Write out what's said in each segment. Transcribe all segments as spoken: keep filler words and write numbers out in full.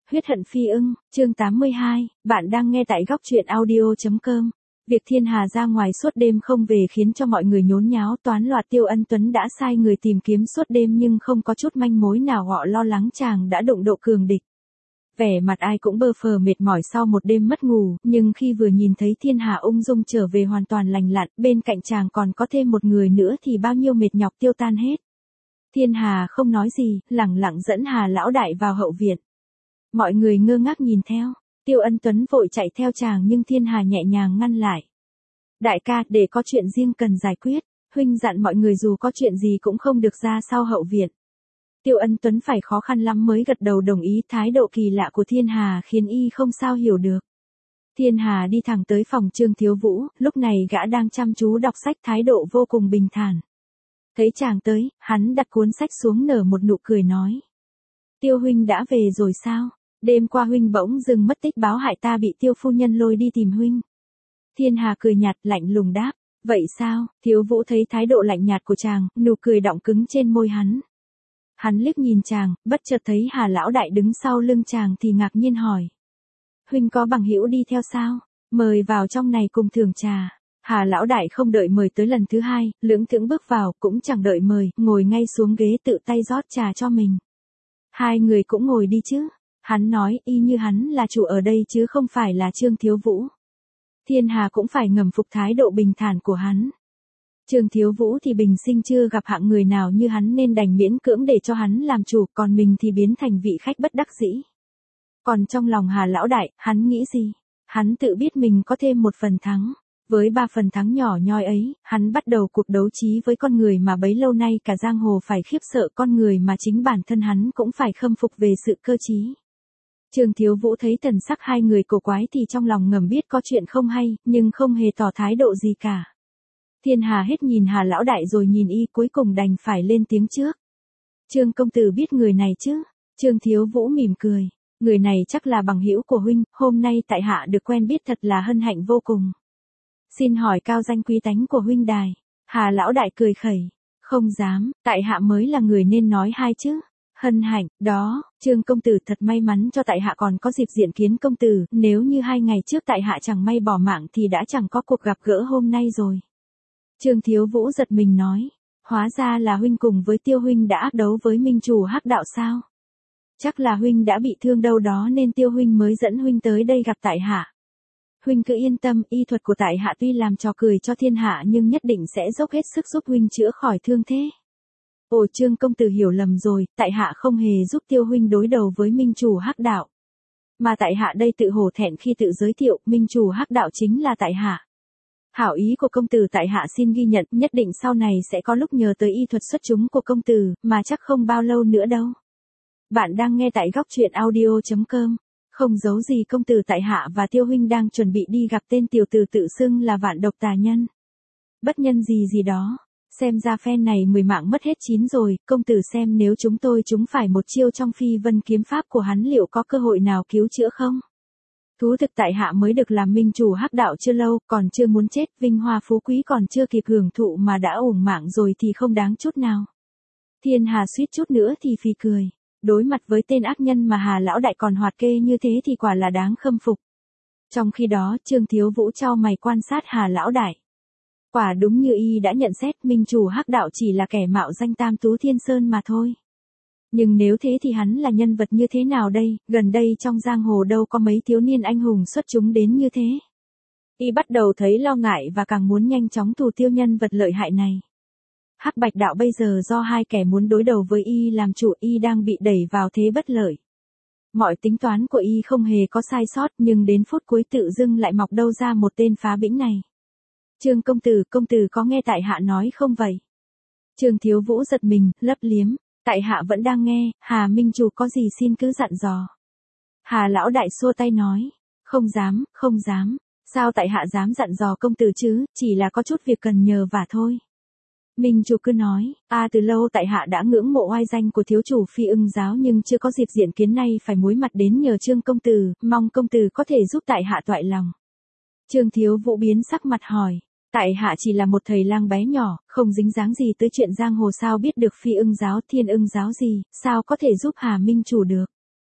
Huyết hận phi ưng, chương tám mươi hai, bạn đang nghe tại góc truyện audio chấm com. Việc Thiên Hà ra ngoài suốt đêm không về khiến cho mọi người nhốn nháo, toán loạt. Tiêu Ân Tuấn đã sai người tìm kiếm suốt đêm nhưng không có chút manh mối nào, họ lo lắng chàng đã đụng độ cường địch. Vẻ mặt ai cũng bơ phờ mệt mỏi sau một đêm mất ngủ, nhưng khi vừa nhìn thấy Thiên Hà ung dung trở về hoàn toàn lành lặn, bên cạnh chàng còn có thêm một người nữa thì bao nhiêu mệt nhọc tiêu tan hết. Thiên Hà không nói gì, lẳng lặng dẫn Hà lão đại vào hậu viện. Mọi người ngơ ngác nhìn theo, Tiêu Ân Tuấn vội chạy theo chàng nhưng Thiên Hà nhẹ nhàng ngăn lại. Đại ca, để có chuyện riêng cần giải quyết, huynh dặn mọi người dù có chuyện gì cũng không được ra sau hậu viện. Tiêu Ân Tuấn phải khó khăn lắm mới gật đầu đồng ý, thái độ kỳ lạ của Thiên Hà khiến y không sao hiểu được. Thiên Hà đi thẳng tới phòng Trương Thiếu Vũ, lúc này gã đang chăm chú đọc sách, thái độ vô cùng bình thản. Thấy chàng tới, hắn đặt cuốn sách xuống nở một nụ cười nói. Tiêu huynh đã về rồi sao? Đêm qua huynh bỗng dưng mất tích, báo hại ta bị Tiêu phu nhân lôi đi tìm huynh. Thiên Hà cười nhạt lạnh lùng đáp. Vậy sao? Thiếu Vũ thấy thái độ lạnh nhạt của chàng, nụ cười đọng cứng trên môi hắn. Hắn liếc nhìn chàng, bất chợt thấy Hà lão đại đứng sau lưng chàng thì ngạc nhiên hỏi. Huynh có bằng hữu đi theo sao? Mời vào trong này cùng thưởng trà. Hà lão đại không đợi mời tới lần thứ hai, lưỡng thững bước vào, cũng chẳng đợi mời, ngồi ngay xuống ghế tự tay rót trà cho mình. Hai người cũng ngồi đi chứ. Hắn nói y như hắn là chủ ở đây chứ không phải là Trương Thiếu Vũ. Thiên Hà cũng phải ngầm phục thái độ bình thản của hắn. Trương Thiếu Vũ thì bình sinh chưa gặp hạng người nào như hắn nên đành miễn cưỡng để cho hắn làm chủ, còn mình thì biến thành vị khách bất đắc dĩ. Còn trong lòng Hà lão đại, hắn nghĩ gì? Hắn tự biết mình có thêm một phần thắng. Với ba phần thắng nhỏ nhoi ấy, hắn bắt đầu cuộc đấu trí với con người mà bấy lâu nay cả giang hồ phải khiếp sợ, con người mà chính bản thân hắn cũng phải khâm phục về sự cơ trí. Trương Thiếu Vũ thấy thần sắc hai người cổ quái thì trong lòng ngầm biết có chuyện không hay, nhưng không hề tỏ thái độ gì cả. Thiên Hà hết nhìn Hà lão đại rồi nhìn y, cuối cùng đành phải lên tiếng trước. Trương công tử biết người này chứ? Trương Thiếu Vũ mỉm cười. Người này chắc là bằng hữu của huynh, hôm nay tại hạ được quen biết thật là hân hạnh vô cùng. Xin hỏi cao danh quý tánh của huynh đài. Hà lão đại cười khẩy. Không dám, tại hạ mới là người nên nói hai chứ. Hân hạnh, đó, Trương công tử thật may mắn cho tại hạ còn có dịp diện kiến công tử, nếu như hai ngày trước tại hạ chẳng may bỏ mạng thì đã chẳng có cuộc gặp gỡ hôm nay rồi. Trương Thiếu Vũ giật mình nói, hóa ra là huynh cùng với Tiêu huynh đã ác đấu với minh chủ Hắc đạo sao? Chắc là huynh đã bị thương đâu đó nên Tiêu huynh mới dẫn huynh tới đây gặp tại hạ. Huynh cứ yên tâm, y thuật của tại hạ tuy làm trò cười cho thiên hạ nhưng nhất định sẽ dốc hết sức giúp huynh chữa khỏi thương thế. Ồ, Trương công tử hiểu lầm rồi, tại hạ không hề giúp Tiêu huynh đối đầu với minh chủ Hắc đạo. Mà tại hạ đây tự hổ thẹn khi tự giới thiệu, minh chủ Hắc đạo chính là tại hạ. Hảo ý của công tử tại hạ xin ghi nhận, nhất định sau này sẽ có lúc nhờ tới y thuật xuất chúng của công tử, mà chắc không bao lâu nữa đâu. Bạn đang nghe tại góc truyện audio chấm com. Không giấu gì công tử tại hạ và Tiêu huynh đang chuẩn bị đi gặp tên tiểu tử tự xưng là Vạn Độc Tà Nhân. Bất nhân gì gì đó. Xem ra phen này mười mạng mất hết chín rồi, công tử xem nếu chúng tôi chúng phải một chiêu trong phi vân kiếm pháp của hắn liệu có cơ hội nào cứu chữa không? Thú thực tại hạ mới được làm minh chủ Hắc đạo chưa lâu, còn chưa muốn chết, vinh hoa phú quý còn chưa kịp hưởng thụ mà đã uổng mạng rồi thì không đáng chút nào. Thiên Hà suýt chút nữa thì phì cười. Đối mặt với tên ác nhân mà Hà lão đại còn hoạt kê như thế thì quả là đáng khâm phục. Trong khi đó, Trương Thiếu Vũ chau mày quan sát Hà lão đại. Quả đúng như y đã nhận xét, minh chủ Hắc đạo chỉ là kẻ mạo danh Tam Tú Thiên Sơn mà thôi. Nhưng nếu thế thì hắn là nhân vật như thế nào đây, gần đây trong giang hồ đâu có mấy thiếu niên anh hùng xuất chúng đến như thế. Y bắt đầu thấy lo ngại và càng muốn nhanh chóng thủ tiêu nhân vật lợi hại này. Hắc Bạch đạo bây giờ do hai kẻ muốn đối đầu với y làm chủ, y đang bị đẩy vào thế bất lợi. Mọi tính toán của y không hề có sai sót nhưng đến phút cuối tự dưng lại mọc đâu ra một tên phá bĩnh này. Trương công tử, công tử có nghe tại hạ nói không vậy? Trương Thiếu Vũ giật mình, lấp liếm. Tại hạ vẫn đang nghe, Hà minh chủ có gì xin cứ dặn dò. Hà lão đại xua tay nói. Không dám, không dám. Sao tại hạ dám dặn dò công tử chứ, chỉ là có chút việc cần nhờ vả thôi. Minh chủ cứ nói, a à, từ lâu tại hạ đã ngưỡng mộ oai danh của thiếu chủ Phi Ưng giáo nhưng chưa có dịp diện kiến, nay phải muối mặt đến nhờ Trương công tử, mong công tử có thể giúp tại hạ toại lòng. Trương Thiếu Vũ biến sắc mặt hỏi, tại hạ chỉ là một thầy lang bé nhỏ, không dính dáng gì tới chuyện giang hồ, sao biết được Phi Ưng giáo, Thiên Ưng giáo gì, sao có thể giúp Hà minh chủ được.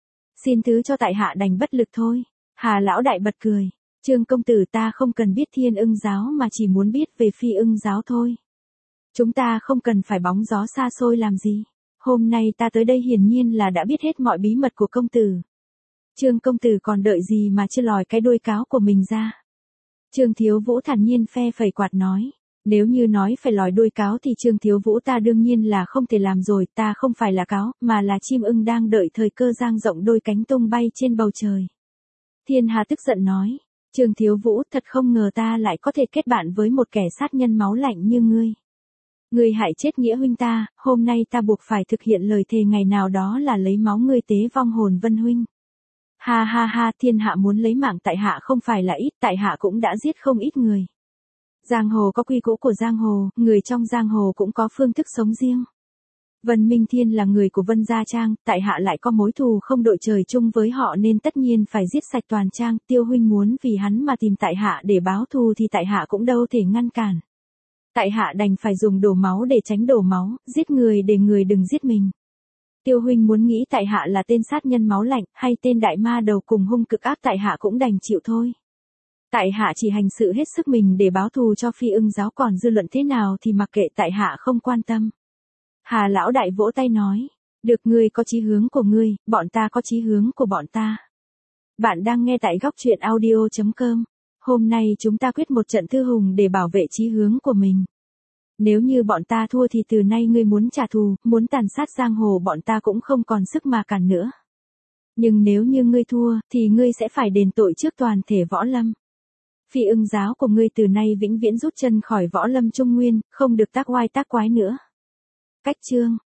Xin thứ cho tại hạ đành bất lực thôi. Hà lão đại bật cười. Trương công tử, ta không cần biết Thiên Ưng giáo mà chỉ muốn biết về Phi Ưng giáo thôi. Chúng ta không cần phải bóng gió xa xôi làm gì. Hôm nay ta tới đây hiển nhiên là đã biết hết mọi bí mật của công tử. Trương công tử còn đợi gì mà chưa lòi cái đuôi cáo của mình ra. Trương Thiếu Vũ thản nhiên phe phẩy quạt nói. Nếu như nói phải lòi đuôi cáo thì Trương Thiếu Vũ ta đương nhiên là không thể làm rồi. Ta không phải là cáo, mà là chim ưng đang đợi thời cơ dang rộng đôi cánh tung bay trên bầu trời. Thiên Hà tức giận nói. Trương Thiếu Vũ, thật không ngờ ta lại có thể kết bạn với một kẻ sát nhân máu lạnh như ngươi. Ngươi hại chết nghĩa huynh ta, hôm nay ta buộc phải thực hiện lời thề ngày nào đó là lấy máu ngươi tế vong hồn Vân huynh. Ha ha ha, thiên hạ muốn lấy mạng tại hạ không phải là ít, tại hạ cũng đã giết không ít người. Giang hồ có quy củ của giang hồ, người trong giang hồ cũng có phương thức sống riêng. Vân Minh Thiên là người của Vân Gia Trang, tại hạ lại có mối thù không đội trời chung với họ nên tất nhiên phải giết sạch toàn trang. Tiêu huynh muốn vì hắn mà tìm tại hạ để báo thù thì tại hạ cũng đâu thể ngăn cản. Tại hạ đành phải dùng đổ máu để tránh đổ máu, giết người để người đừng giết mình. Tiêu huynh muốn nghĩ tại hạ là tên sát nhân máu lạnh, hay tên đại ma đầu cùng hung cực ác, tại hạ cũng đành chịu thôi. Tại hạ chỉ hành sự hết sức mình để báo thù cho Phi Ưng giáo, còn dư luận thế nào thì mặc kệ, tại hạ không quan tâm. Hà lão đại vỗ tay nói. Được, ngươi có chí hướng của ngươi, bọn ta có chí hướng của bọn ta. Bạn đang nghe tại góc truyện audio chấm com. Hôm nay chúng ta quyết một trận thư hùng để bảo vệ chí hướng của mình. Nếu như bọn ta thua thì từ nay ngươi muốn trả thù, muốn tàn sát giang hồ, bọn ta cũng không còn sức mà cản nữa. Nhưng nếu như ngươi thua, thì ngươi sẽ phải đền tội trước toàn thể võ lâm. Phi Ưng giáo của ngươi từ nay vĩnh viễn rút chân khỏi võ lâm Trung Nguyên, không được tác oai tác quái nữa. Cách chương